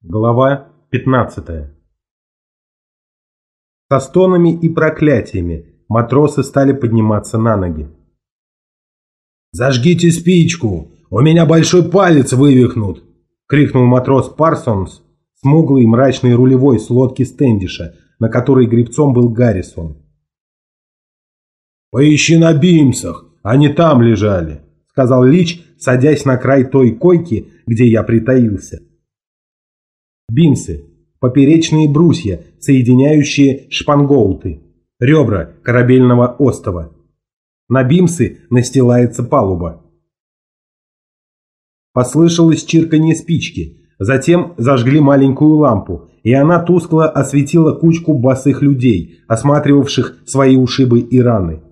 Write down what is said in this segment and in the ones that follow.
Глава 15. Со стонами и проклятиями матросы стали подниматься на ноги. «Зажгите спичку! У меня большой палец вывихнут!» — крикнул матрос Парсонс, смуглый и мрачный рулевой с лодки Стэндиша, на которой гребцом был Гаррисон. «Поищи на бимсах, они там лежали», — сказал Лич, садясь на край той койки, где я притаился. Бимсы – поперечные брусья, соединяющие шпангоуты, ребра корабельного остова. На бимсы настилается палуба. Послышалось чирканье спички, затем зажгли маленькую лампу, и она тускло осветила кучку босых людей, осматривавших свои ушибы и раны.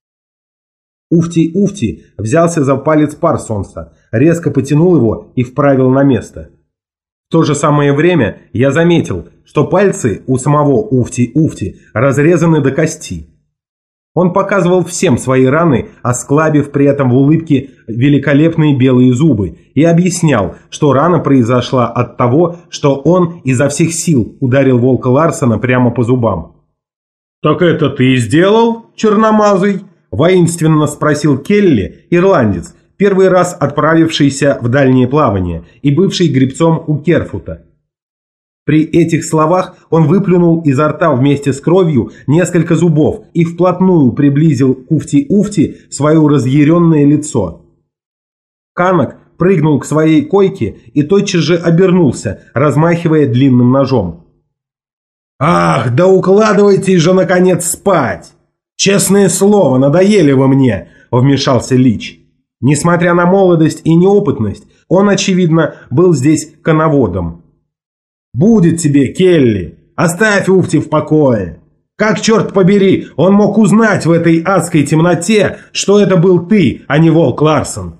Уфти взялся за палец Парсонса, резко потянул его и вправил на место. В то же самое время я заметил, что пальцы у самого Уфти разрезаны до кости. Он показывал всем свои раны, осклабив при этом в улыбке великолепные белые зубы, и объяснял, что рана произошла от того, что он изо всех сил ударил волка Ларсона прямо по зубам. «Так это ты сделал, черномазый?» – воинственно спросил Келли, ирландец, первый раз отправившийся в дальнее плавание и бывший гребцом у Керфута. При этих словах он выплюнул изо рта вместе с кровью несколько зубов и вплотную приблизил к Уфти свое разъяренное лицо. Канок прыгнул к своей койке и тотчас же обернулся, размахивая длинным ножом. «Ах, да укладывайтесь же, наконец, спать! Честное слово, надоели вы мне!» – вмешался Лич. Несмотря на молодость и неопытность, он, очевидно, был здесь коноводом. «Будет тебе, Келли! Оставь Уфти в покое! Как, черт побери, он мог узнать в этой адской темноте, что это был ты, а не волк Ларсон?»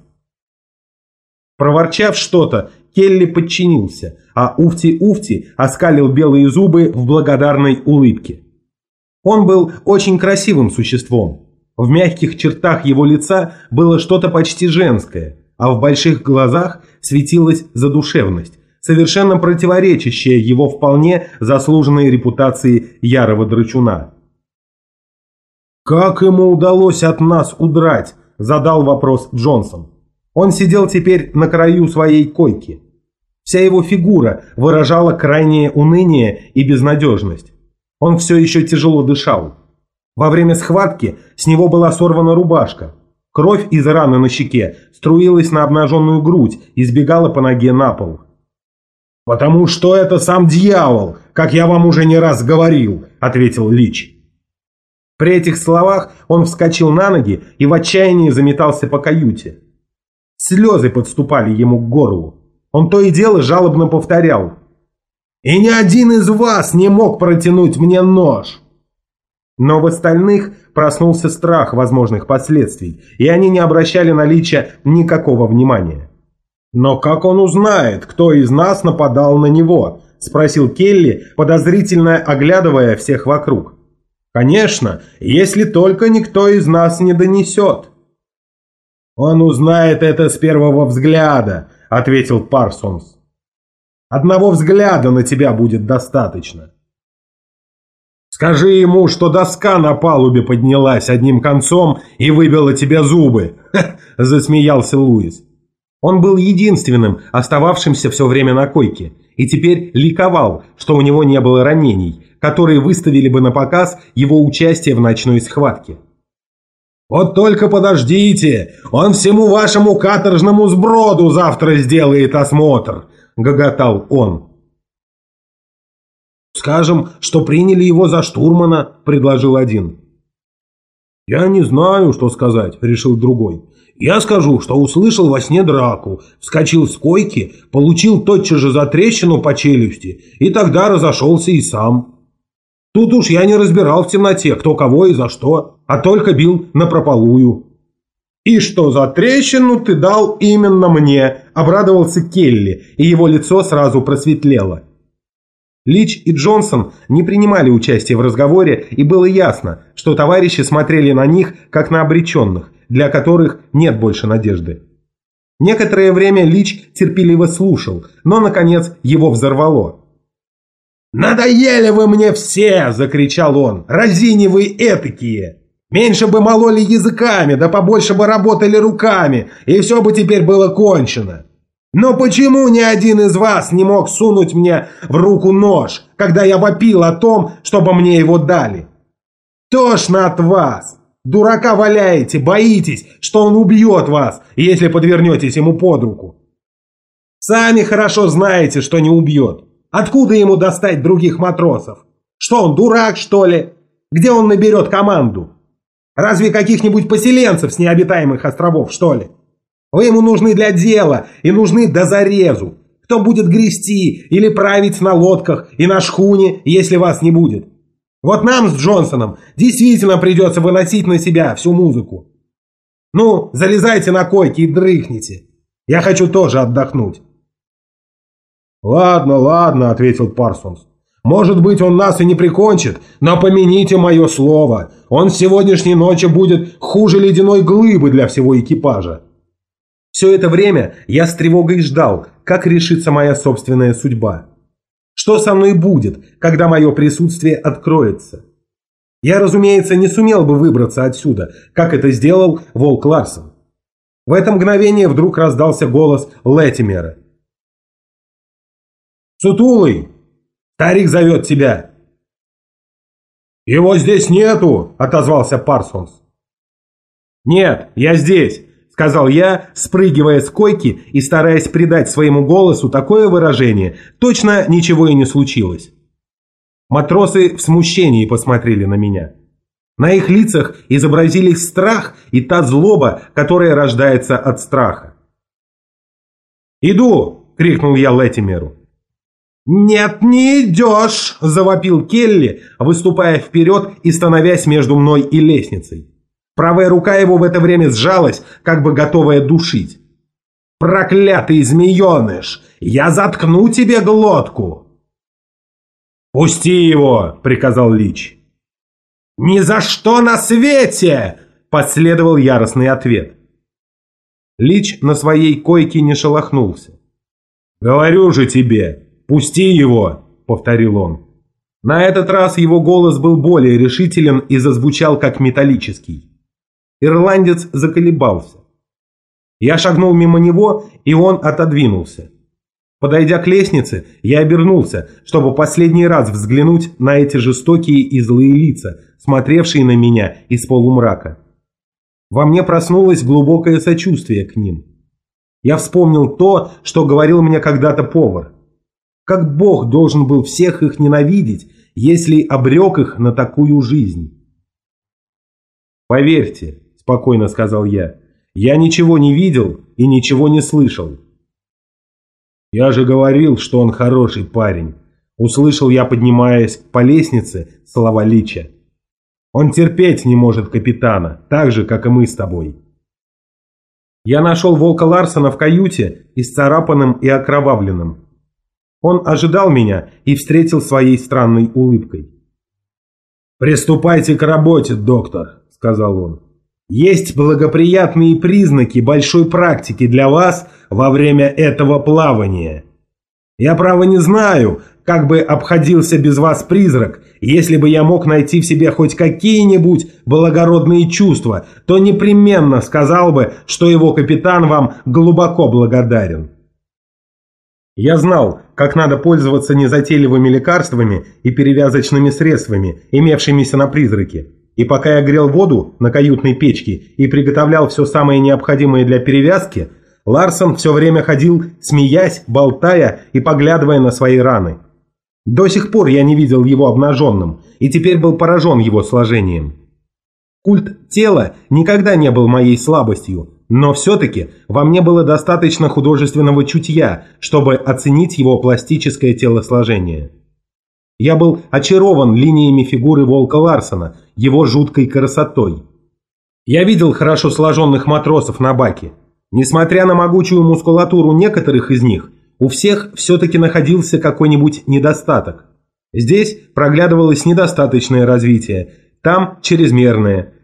Проворчав что-то, Келли подчинился, а Уфти оскалил белые зубы в благодарной улыбке. Он был очень красивым существом. В мягких чертах его лица было что-то почти женское, а в больших глазах светилась задушевность, совершенно противоречащая его вполне заслуженной репутации ярого драчуна. «Как ему удалось от нас удрать?» – задал вопрос Джонсон. Он сидел теперь на краю своей койки. Вся его фигура выражала крайнее уныние и безнадежность. Он все еще тяжело дышал. Во время схватки с него была сорвана рубашка. Кровь из раны на щеке струилась на обнаженную грудь и сбегала по ноге на пол. «Потому что это сам дьявол, как я вам уже не раз говорил», — ответил Лич. При этих словах он вскочил на ноги и в отчаянии заметался по каюте. Слезы подступали ему к горлу. Он то и дело жалобно повторял: «И ни один из вас не мог протянуть мне нож!» Но в остальных проснулся страх возможных последствий, и они не обращали на Лича никакого внимания. «Но как он узнает, кто из нас нападал на него?» – спросил Келли, подозрительно оглядывая всех вокруг. «Конечно, если только никто из нас не донесет». «Он узнает это с первого взгляда», – ответил Парсонс. «Одного взгляда на тебя будет достаточно». «Скажи ему, что доска на палубе поднялась одним концом и выбила тебе зубы!» – засмеялся Луис. Он был единственным, остававшимся все время на койке, и теперь ликовал, что у него не было ранений, которые выставили бы на показ его участие в ночной схватке. «Вот только подождите, он всему вашему каторжному сброду завтра сделает осмотр!» – гоготал он. «Скажем, что приняли его за штурмана», – предложил один. «Я не знаю, что сказать», – решил другой. «Я скажу, что услышал во сне драку, вскочил с койки, получил тотчас же затрещину по челюсти и тогда разошелся и сам. Тут уж я не разбирал в темноте, кто кого и за что, а только бил напропалую». «И что за трещину ты дал именно мне?» – обрадовался Келли, и его лицо сразу просветлело. Лич и Джонсон не принимали участия в разговоре, и было ясно, что товарищи смотрели на них, как на обреченных, для которых нет больше надежды. Некоторое время Лич терпеливо слушал, но, наконец, его взорвало. «Надоели вы мне все!» – закричал он. «Разини вы этакие! Меньше бы мололи языками, да побольше бы работали руками, и все бы теперь было кончено! Но почему ни один из вас не мог сунуть мне в руку нож, когда я вопил о том, чтобы мне его дали? Тошно от вас! Дурака валяете, боитесь, что он убьет вас, если подвернетесь ему под руку. Сами хорошо знаете, что не убьет. Откуда ему достать других матросов? Что он, дурак, что ли? Где он наберет команду? Разве каких-нибудь поселенцев с необитаемых островов, что ли? Вы ему нужны для дела и нужны до зарезу. Кто будет грести или править на лодках и на шхуне, если вас не будет? Вот нам с Джонсоном действительно придется выносить на себя всю музыку. Ну, залезайте на койки и дрыхните. Я хочу тоже отдохнуть. «Ладно, ладно», — ответил Парсонс. «Может быть, он нас и не прикончит, но помяните мое слово. Он с сегодняшней ночи будет хуже ледяной глыбы для всего экипажа». Все это время я с тревогой ждал, как решится моя собственная судьба. Что со мной будет, когда мое присутствие откроется? Я, разумеется, не сумел бы выбраться отсюда, как это сделал Волк Ларсон. В это мгновение вдруг раздался голос Леттимера. «Сутулый! Старик зовет тебя!» «Его здесь нету!» – отозвался Парсонс. «Нет, я здесь!» – сказал я, спрыгивая с койки и стараясь придать своему голосу такое выражение, точно ничего и не случилось. Матросы в смущении посмотрели на меня. На их лицах изобразились страх и та злоба, которая рождается от страха. «Иду!» – крикнул я Леттимеру. «Нет, не идешь!» – завопил Келли, выступая вперед и становясь между мной и лестницей. Правая рука его в это время сжалась, как бы готовая душить. «Проклятый змееныш! Я заткну тебе глотку!» «Пусти его!» – приказал Лич. «Ни за что на свете!» – последовал яростный ответ. Лич на своей койке не шелохнулся. «Говорю же тебе! «Пусти его!» – повторил он. На этот раз его голос был более решителен и зазвучал как металлический. Ирландец заколебался. Я шагнул мимо него, и он отодвинулся. Подойдя к лестнице, я обернулся, чтобы последний раз взглянуть на эти жестокие и злые лица, смотревшие на меня из полумрака. Во мне проснулось глубокое сочувствие к ним. Я вспомнил то, что говорил мне когда-то повар. Как Бог должен был всех их ненавидеть, если обрек их на такую жизнь? «Поверьте», – спокойно сказал я ничего не видел и ничего не слышал. «Я же говорил, что он хороший парень», – услышал я, поднимаясь по лестнице, слова Лича. «Он терпеть не может капитана, так же, как и мы с тобой». Я нашел Волка Ларсона в каюте, исцарапанным и окровавленным. Он ожидал меня и встретил своей странной улыбкой. «Приступайте к работе, доктор», — сказал он. «Есть благоприятные признаки большой практики для вас во время этого плавания. Я, право, не знаю, как бы обходился без вас призрак. Если бы я мог найти в себе хоть какие-нибудь благородные чувства, то непременно сказал бы, что его капитан вам глубоко благодарен». Я знал, как надо пользоваться незатейливыми лекарствами и перевязочными средствами, имевшимися на призраке. И пока я грел воду на каютной печке и приготовлял все самое необходимое для перевязки, Ларсон все время ходил, смеясь, болтая и поглядывая на свои раны. До сих пор я не видел его обнаженным и теперь был поражен его сложением. Культ тела никогда не был моей слабостью, но все-таки во мне было достаточно художественного чутья, чтобы оценить его пластическое телосложение. Я был очарован линиями фигуры Волка Ларсона, его жуткой красотой. Я видел хорошо сложенных матросов на баке. Несмотря на могучую мускулатуру некоторых из них, у всех все-таки находился какой-нибудь недостаток. Здесь проглядывалось недостаточное развитие, там чрезмерное.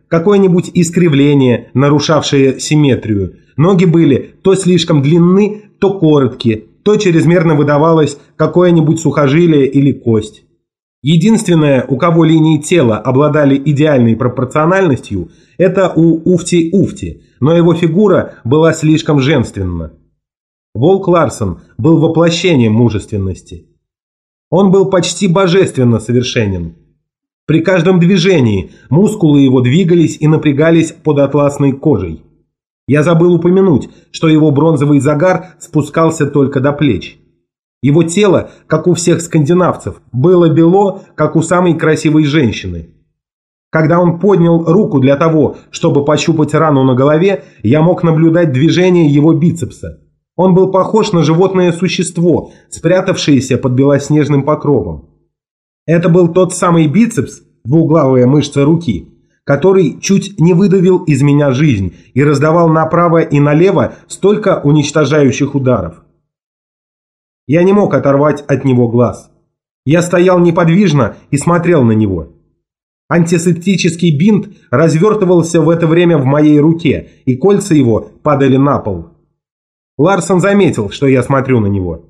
какое-нибудь искривление, нарушавшее симметрию. Ноги были то слишком длинны, то короткие, то чрезмерно выдавалось какое-нибудь сухожилие или кость. Единственное, у кого линии тела обладали идеальной пропорциональностью, это у Уфти-Уфти, но его фигура была слишком женственна. Волк Ларсон был воплощением мужественности. Он был почти божественно совершенен. При каждом движении мускулы его двигались и напрягались под атласной кожей. Я забыл упомянуть, что его бронзовый загар спускался только до плеч. Его тело, как у всех скандинавцев, было бело, как у самой красивой женщины. Когда он поднял руку для того, чтобы пощупать рану на голове, я мог наблюдать движение его бицепса. Он был похож на животное существо, спрятавшееся под белоснежным покровом. Это был тот самый бицепс, двуглавая мышца руки, который чуть не выдавил из меня жизнь и раздавал направо и налево столько уничтожающих ударов. Я не мог оторвать от него глаз. Я стоял неподвижно и смотрел на него. Антисептический бинт развертывался в это время в моей руке, и кольца его падали на пол. Ларсон заметил, что я смотрю на него.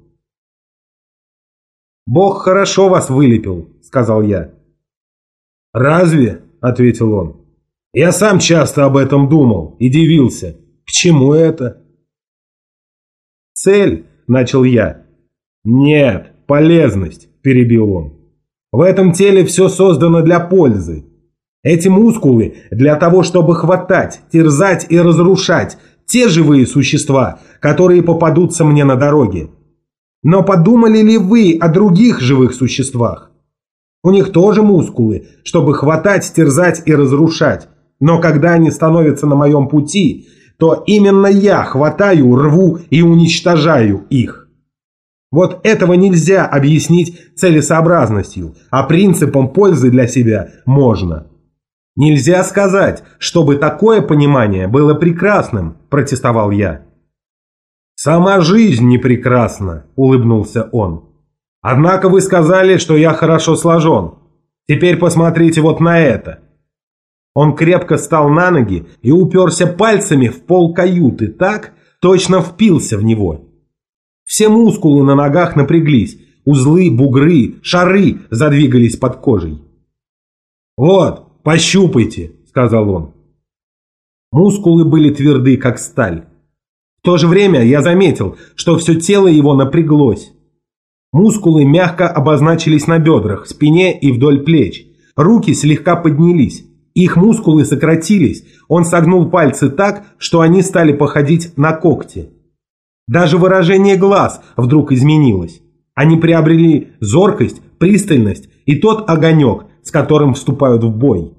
«Бог хорошо вас вылепил», — сказал я. «Разве?» — ответил он. «Я сам часто об этом думал и дивился. К чему это?» «Цель», — начал я. «Нет, полезность», – перебил он. «В этом теле все создано для пользы. Эти мускулы для того, чтобы хватать, терзать и разрушать те живые существа, которые попадутся мне на дороге. Но подумали ли вы о других живых существах? У них тоже мускулы, чтобы хватать, терзать и разрушать. Но когда они становятся на моем пути, то именно я хватаю, рву и уничтожаю их. Вот этого нельзя объяснить целесообразностью, а принципом пользы для себя можно. Нельзя сказать, чтобы такое понимание было прекрасным, протестовал я. «Сама жизнь не прекрасна», – улыбнулся он. «Однако вы сказали, что я хорошо сложен. Теперь посмотрите вот на это». Он крепко встал на ноги и уперся пальцами в пол каюты так, точно впился в него. Все мускулы на ногах напряглись, узлы, бугры, шары задвигались под кожей. «Вот, пощупайте», – сказал он. Мускулы были тверды, как сталь. В то же время я заметил, что все тело его напряглось. Мускулы мягко обозначились на бедрах, спине и вдоль плеч. Руки слегка поднялись. Их мускулы сократились. Он согнул пальцы так, что они стали походить на когти. Даже выражение глаз вдруг изменилось. Они приобрели зоркость, пристальность и тот огонек, с которым вступают в бой.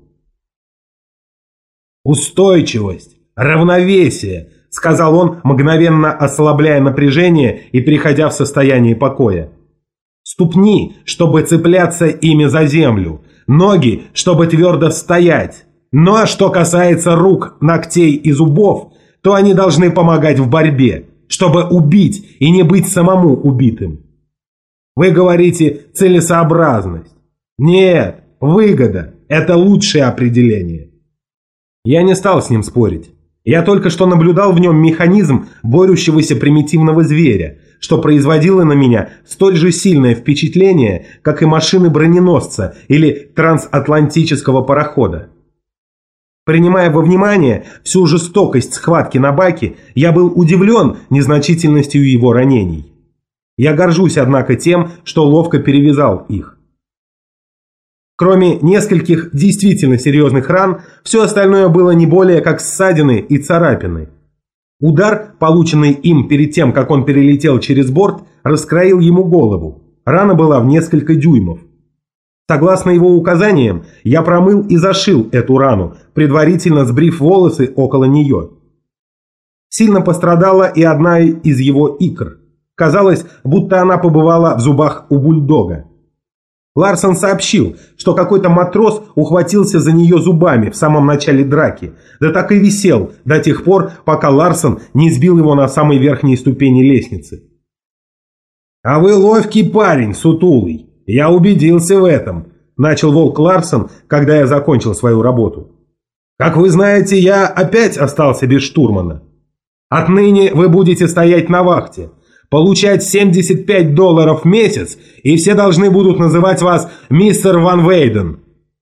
«Устойчивость, равновесие», – сказал он, мгновенно ослабляя напряжение и переходя в состояние покоя. «Ступни, чтобы цепляться ими за землю, ноги, чтобы твердо стоять. Ну а что касается рук, ногтей и зубов, то они должны помогать в борьбе, чтобы убить и не быть самому убитым. Вы говорите целесообразность. Нет, выгода – это лучшее определение». Я не стал с ним спорить. Я только что наблюдал в нем механизм борющегося примитивного зверя, что производило на меня столь же сильное впечатление, как и машины броненосца или трансатлантического парохода. Принимая во внимание всю жестокость схватки на баке, я был удивлен незначительностью его ранений. Я горжусь, однако, тем, что ловко перевязал их. Кроме нескольких действительно серьезных ран, все остальное было не более как ссадины и царапины. Удар, полученный им перед тем, как он перелетел через борт, раскроил ему голову. Рана была в несколько дюймов. Согласно его указаниям, я промыл и зашил эту рану, предварительно сбрив волосы около нее. Сильно пострадала и одна из его икр. Казалось, будто она побывала в зубах у бульдога. Ларсон сообщил, что какой-то матрос ухватился за нее зубами в самом начале драки, да так и висел до тех пор, пока Ларсон не сбил его на самой верхней ступени лестницы. «А вы ловкий парень, сутулый. Я убедился в этом», – начал Волк Ларсон, когда я закончил свою работу. Как вы знаете, я опять остался без штурмана. Отныне вы будете стоять на вахте, получать $75 в месяц, и все должны будут называть вас мистер Ван Вейден».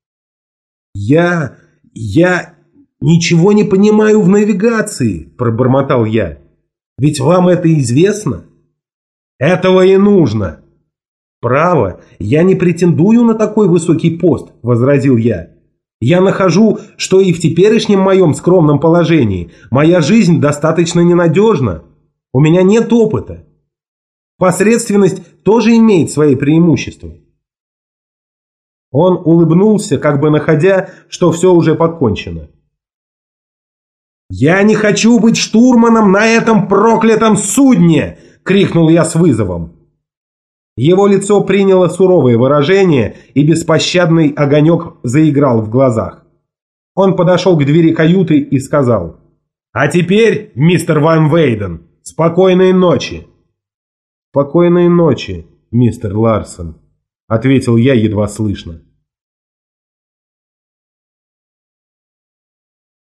«Я ничего не понимаю в навигации», – пробормотал я. «Ведь вам это известно?» «Этого и нужно». «Право, я не претендую на такой высокий пост», – возразил я. «Я нахожу, что и в теперешнем моем скромном положении моя жизнь достаточно ненадежна. У меня нет опыта. Посредственность тоже имеет свои преимущества». Он улыбнулся, как бы находя, что все уже покончено. «Я не хочу быть штурманом на этом проклятом судне!» – крикнул я с вызовом. Его лицо приняло суровое выражение, и беспощадный огонек заиграл в глазах. Он подошел к двери каюты и сказал: «А теперь, мистер Ван Вейден, спокойной ночи!» «Спокойной ночи, мистер Ларсон», — ответил я едва слышно.